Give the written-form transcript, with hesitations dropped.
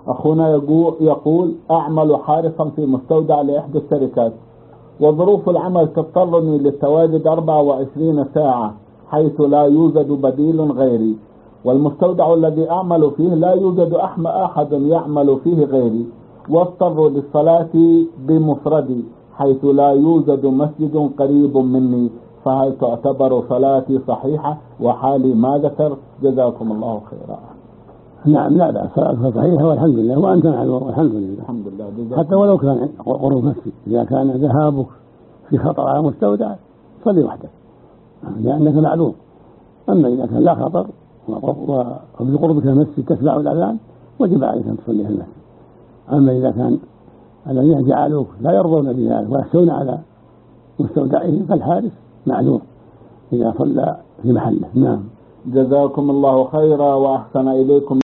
أخونا يقول أعمل حارسا في مستودع لإحدى الشركات، وظروف العمل تضطرني للتواجد 24 ساعة حيث لا يوجد بديل غيري، والمستودع الذي أعمل فيه لا يوجد أحد يعمل فيه غيري، واضطر للصلاة بمفردي حيث لا يوجد مسجد قريب مني، فهل تعتبر صلاتي صحيحة وحالي ما ذكر؟ جزاكم الله خيرا. نعم، لا بأس، صلاتك صحيحة والحمد لله، وأنت معذور والحمد لله. الحمد لله. حتى ولو كان قرب مسجد، إذا كان ذهابك في خطر على مستودع صلي وحدك لأنك معذور. أما إذا كان لا خطر وفي قربك المسجد تسمع الأذان وجب عليك أن تصلي في المسجد. أما إذا كان الذين جعلوك لا يرضون بذلك ويخشون على مستودعهم فالحارس معذور إذا صلى في محله. نعم. جزاكم الله خيرا وأحسن إليكم.